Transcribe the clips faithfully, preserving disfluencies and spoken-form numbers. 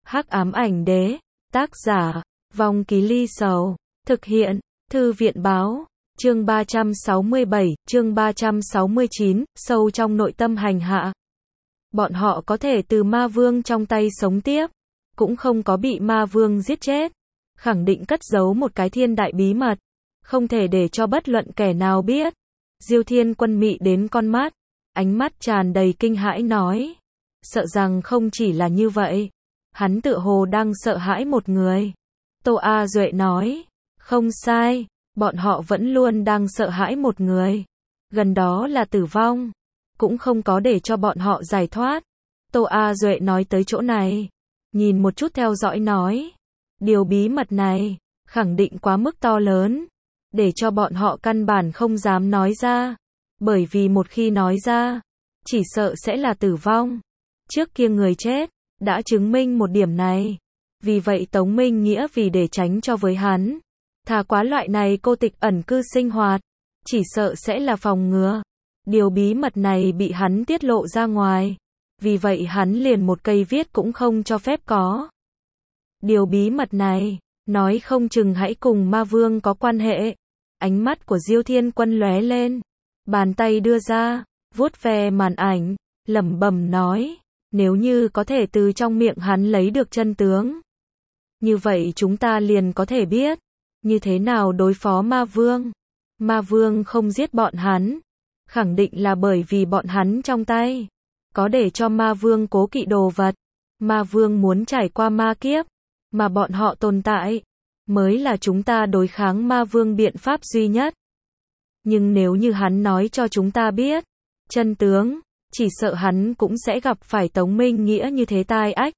Hắc ám ảnh đế, tác giả, Vong Ký Ly Sầu, thực hiện, Thư viện báo, chương ba trăm sáu mươi bảy, chương ba trăm sáu mươi chín, sâu trong nội tâm hành hạ. Bọn họ có thể từ ma vương trong tay sống tiếp, cũng không có bị ma vương giết chết, khẳng định cất giấu một cái thiên đại bí mật, không thể để cho bất luận kẻ nào biết. Diêu Thiên Quân mị đến con mắt, ánh mắt tràn đầy kinh hãi nói, sợ rằng không chỉ là như vậy, hắn tựa hồ đang sợ hãi một người. Tô A Duệ nói, không sai, bọn họ vẫn luôn đang sợ hãi một người, gần đó là tử vong, cũng không có để cho bọn họ giải thoát. Tô A Duệ nói tới chỗ này, nhìn một chút theo dõi nói, điều bí mật này, khẳng định quá mức to lớn, để cho bọn họ căn bản không dám nói ra, bởi vì một khi nói ra, chỉ sợ sẽ là tử vong. Trước kia người chết, đã chứng minh một điểm này, vì vậy Tống Minh Nghĩa vì để tránh cho với hắn, thà quá loại này cô tịch ẩn cư sinh hoạt, chỉ sợ sẽ là phòng ngừa. Điều bí mật này bị hắn tiết lộ ra ngoài, vì vậy hắn liền một cây viết cũng không cho phép có. Điều bí mật này, nói không chừng hãy cùng ma vương có quan hệ. Ánh mắt của Diêu Thiên Quân lóe lên, bàn tay đưa ra, vuốt ve màn ảnh, lẩm bẩm nói, nếu như có thể từ trong miệng hắn lấy được chân tướng, như vậy chúng ta liền có thể biết, như thế nào đối phó ma vương. Ma vương không giết bọn hắn, khẳng định là bởi vì bọn hắn trong tay có để cho ma vương cố kỵ đồ vật. Ma vương muốn trải qua ma kiếp, mà bọn họ tồn tại, mới là chúng ta đối kháng ma vương biện pháp duy nhất. Nhưng nếu như hắn nói cho chúng ta biết chân tướng, chỉ sợ hắn cũng sẽ gặp phải Tống Minh Nghĩa như thế tai ách.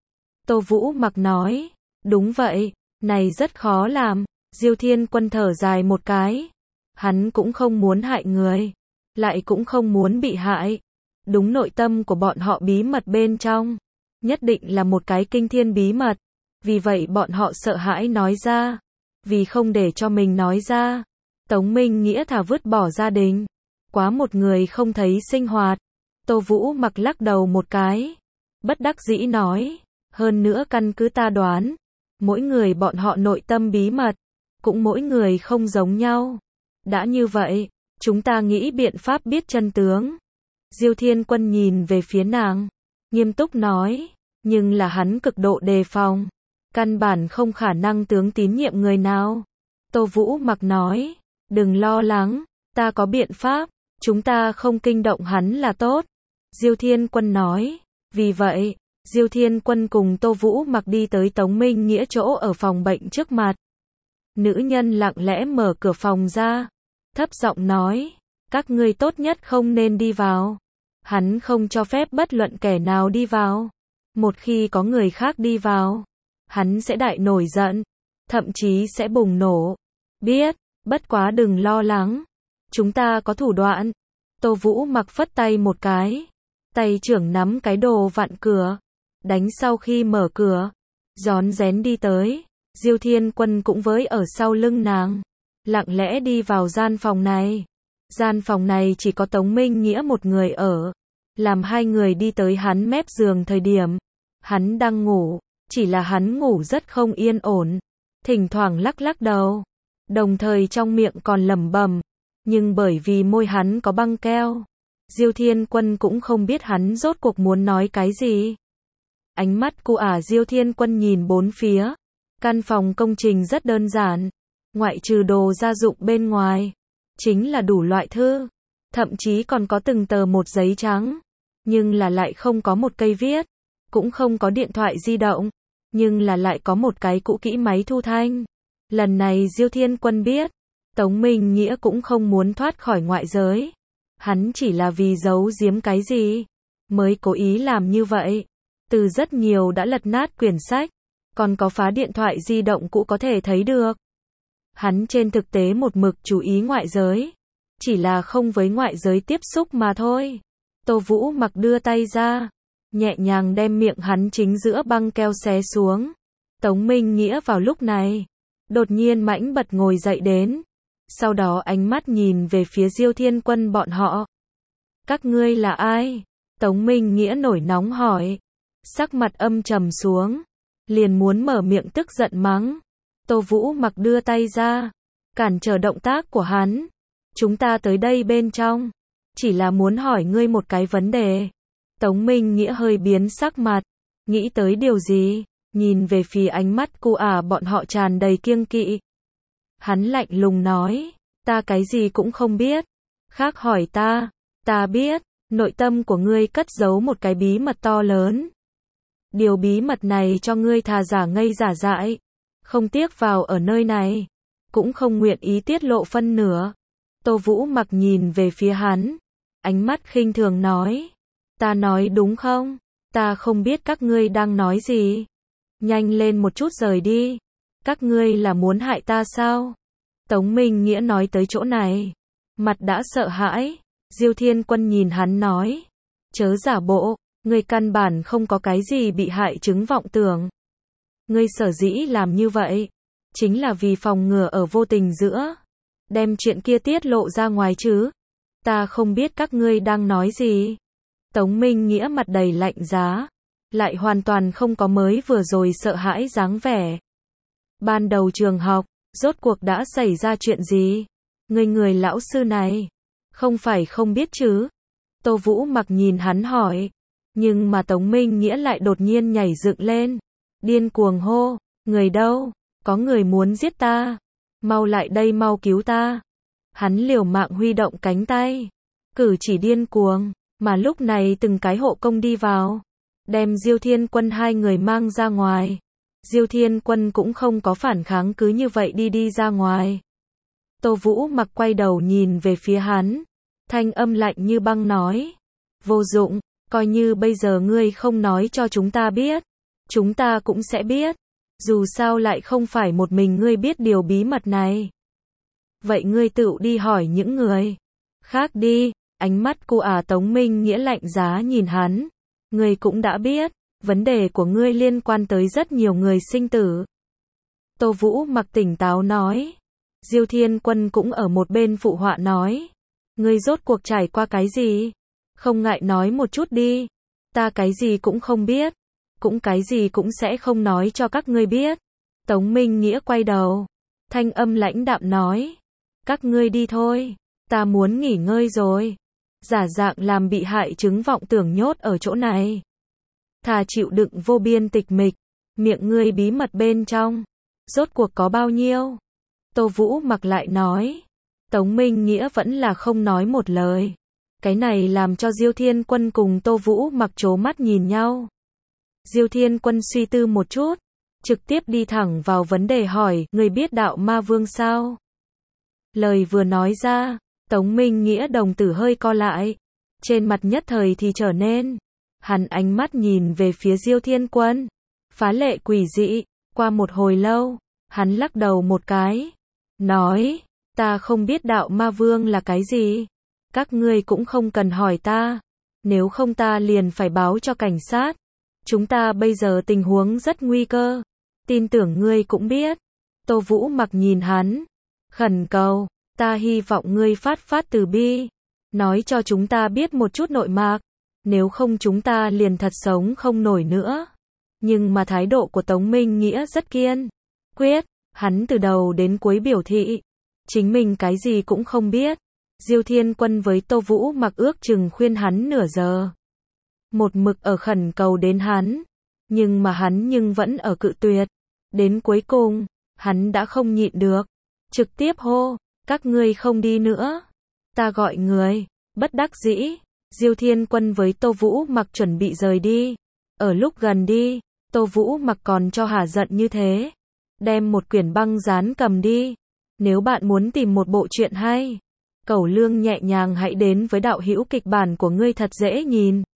Tô Vũ Mặc nói, đúng vậy, này rất khó làm. Diêu Thiên Quân thở dài một cái, hắn cũng không muốn hại người, lại cũng không muốn bị hại. Đúng, nội tâm của bọn họ bí mật bên trong, nhất định là một cái kinh thiên bí mật, vì vậy bọn họ sợ hãi nói ra, vì không để cho mình nói ra. Tống Minh Nghĩa thà vứt bỏ gia đình, quá một người không thấy sinh hoạt. Tô Vũ Mặc lắc đầu một cái, bất đắc dĩ nói, hơn nữa căn cứ ta đoán, mỗi người bọn họ nội tâm bí mật, cũng mỗi người không giống nhau. Đã như vậy, chúng ta nghĩ biện pháp biết chân tướng. Diêu Thiên Quân nhìn về phía nàng, nghiêm túc nói, nhưng là hắn cực độ đề phòng, căn bản không khả năng tướng tín nhiệm người nào. Tô Vũ Mặc nói, đừng lo lắng, ta có biện pháp, chúng ta không kinh động hắn là tốt. Diêu Thiên Quân nói, vì vậy, Diêu Thiên Quân cùng Tô Vũ Mặc đi tới Tống Minh Nghĩa chỗ ở phòng bệnh trước mặt. Nữ nhân lặng lẽ mở cửa phòng ra, thấp giọng nói, các ngươi tốt nhất không nên đi vào. Hắn không cho phép bất luận kẻ nào đi vào. Một khi có người khác đi vào, hắn sẽ đại nổi giận, thậm chí sẽ bùng nổ. Biết, bất quá đừng lo lắng, chúng ta có thủ đoạn. Tô Vũ Mặc phất tay một cái, tay trưởng nắm cái đồ vặn cửa, đánh sau khi mở cửa, rón rén đi tới. Diêu Thiên Quân cũng với ở sau lưng nàng, lặng lẽ đi vào gian phòng này. Gian phòng này chỉ có Tống Minh Nghĩa một người ở. Làm hai người đi tới hắn mép giường thời điểm, hắn đang ngủ, chỉ là hắn ngủ rất không yên ổn, thỉnh thoảng lắc lắc đầu, đồng thời trong miệng còn lẩm bẩm, nhưng bởi vì môi hắn có băng keo, Diêu Thiên Quân cũng không biết hắn rốt cuộc muốn nói cái gì. Ánh mắt cu ả Diêu Thiên Quân nhìn bốn phía, căn phòng công trình rất đơn giản, ngoại trừ đồ gia dụng bên ngoài, chính là đủ loại thư, thậm chí còn có từng tờ một giấy trắng, nhưng là lại không có một cây viết, cũng không có điện thoại di động, nhưng là lại có một cái cũ kỹ máy thu thanh. Lần này Diêu Thiên Quân biết, Tống Minh Nghĩa cũng không muốn thoát khỏi ngoại giới, hắn chỉ là vì giấu giếm cái gì, mới cố ý làm như vậy. Từ rất nhiều đã lật nát quyển sách, còn có phá điện thoại di động cũ có thể thấy được. Hắn trên thực tế một mực chú ý ngoại giới, chỉ là không với ngoại giới tiếp xúc mà thôi. Tô Vũ Mặc đưa tay ra, nhẹ nhàng đem miệng hắn chính giữa băng keo xé xuống. Tống Minh Nghĩa vào lúc này, đột nhiên mãnh bật ngồi dậy đến, sau đó ánh mắt nhìn về phía Diêu Thiên Quân bọn họ. Các ngươi là ai? Tống Minh Nghĩa nổi nóng hỏi. Sắc mặt âm trầm xuống, liền muốn mở miệng tức giận mắng. Tô Vũ Mặc đưa tay ra, cản trở động tác của hắn. Chúng ta tới đây bên trong, chỉ là muốn hỏi ngươi một cái vấn đề. Tống Minh Nghĩa hơi biến sắc mặt, nghĩ tới điều gì, nhìn về phía ánh mắt cu ả bọn họ tràn đầy kiêng kỵ. Hắn lạnh lùng nói, ta cái gì cũng không biết. Khác hỏi ta, ta biết, nội tâm của ngươi cất giấu một cái bí mật to lớn. Điều bí mật này cho ngươi thà giả ngây giả dại, không tiếc vào ở nơi này, cũng không nguyện ý tiết lộ phân nửa. Tô Vũ Mặc nhìn về phía hắn, ánh mắt khinh thường nói, ta nói đúng không? Ta không biết các ngươi đang nói gì. Nhanh lên một chút rời đi. Các ngươi là muốn hại ta sao? Tống Minh Nghĩa nói tới chỗ này, mặt đã sợ hãi. Diêu Thiên Quân nhìn hắn nói, chớ giả bộ, ngươi căn bản không có cái gì bị hại chứng vọng tưởng. Ngươi sở dĩ làm như vậy, chính là vì phòng ngừa ở vô tình giữa, đem chuyện kia tiết lộ ra ngoài chứ. Ta không biết các ngươi đang nói gì. Tống Minh Nghĩa mặt đầy lạnh giá, lại hoàn toàn không có mới vừa rồi sợ hãi dáng vẻ. Ban đầu trường học, rốt cuộc đã xảy ra chuyện gì? Người người lão sư này, không phải không biết chứ? Tô Vũ Mặc nhìn hắn hỏi, nhưng mà Tống Minh Nghĩa lại đột nhiên nhảy dựng lên, điên cuồng hô, người đâu? Có người muốn giết ta, mau lại đây mau cứu ta. Hắn liều mạng huy động cánh tay, cử chỉ điên cuồng, mà lúc này từng cái hộ công đi vào, đem Diêu Thiên Quân hai người mang ra ngoài. Diêu Thiên Quân cũng không có phản kháng, cứ như vậy đi đi ra ngoài. Tô Vũ Mặc quay đầu nhìn về phía hắn, thanh âm lạnh như băng nói, vô dụng, coi như bây giờ ngươi không nói cho chúng ta biết, chúng ta cũng sẽ biết, dù sao lại không phải một mình ngươi biết điều bí mật này. Vậy ngươi tự đi hỏi những người khác đi. Ánh mắt cu ả Tống Minh Nghĩa lạnh giá nhìn hắn, ngươi cũng đã biết, vấn đề của ngươi liên quan tới rất nhiều người sinh tử. Tô Vũ Mặc tỉnh táo nói. Diêu Thiên Quân cũng ở một bên phụ họa nói, ngươi rốt cuộc trải qua cái gì? Không ngại nói một chút đi. Ta cái gì cũng không biết, cũng cái gì cũng sẽ không nói cho các ngươi biết. Tống Minh Nghĩa quay đầu, thanh âm lãnh đạm nói, các ngươi đi thôi, ta muốn nghỉ ngơi rồi. Giả dạng làm bị hại chứng vọng tưởng nhốt ở chỗ này, thà chịu đựng vô biên tịch mịch. Miệng ngươi bí mật bên trong, rốt cuộc có bao nhiêu? Tô Vũ Mặc lại nói. Tống Minh Nghĩa vẫn là không nói một lời. Cái này làm cho Diêu Thiên Quân cùng Tô Vũ Mặc trố mắt nhìn nhau. Diêu Thiên Quân suy tư một chút, trực tiếp đi thẳng vào vấn đề hỏi, ngươi biết đạo ma vương sao? Lời vừa nói ra, Tống Minh Nghĩa đồng tử hơi co lại, trên mặt nhất thời thì trở nên, hắn ánh mắt nhìn về phía Diêu Thiên Quân, phá lệ quỷ dị. Qua một hồi lâu, hắn lắc đầu một cái, nói, ta không biết đạo ma vương là cái gì, các ngươi cũng không cần hỏi ta, nếu không ta liền phải báo cho cảnh sát. Chúng ta bây giờ tình huống rất nguy cơ, tin tưởng ngươi cũng biết. Tô Vũ Mặc nhìn hắn, khẩn cầu, ta hy vọng ngươi phát phát từ bi, nói cho chúng ta biết một chút nội mạc, nếu không chúng ta liền thật sống không nổi nữa. Nhưng mà thái độ của Tống Minh Nghĩa rất kiên quyết, hắn từ đầu đến cuối biểu thị, chính mình cái gì cũng không biết. Diêu Thiên Quân với Tô Vũ Mặc ước chừng khuyên hắn nửa giờ, một mực ở khẩn cầu đến hắn, nhưng mà hắn nhưng vẫn ở cự tuyệt. Đến cuối cùng, hắn đã không nhịn được, trực tiếp hô, các ngươi không đi nữa, ta gọi người. Bất đắc dĩ, Diêu Thiên Quân với Tô Vũ Mặc chuẩn bị rời đi. Ở lúc gần đi, Tô Vũ Mặc còn cho hả giận như thế, đem một quyển băng dán cầm đi. Nếu bạn muốn tìm một bộ truyện hay, cẩu lương nhẹ nhàng hãy đến với đạo hữu kịch bản của ngươi thật dễ nhìn.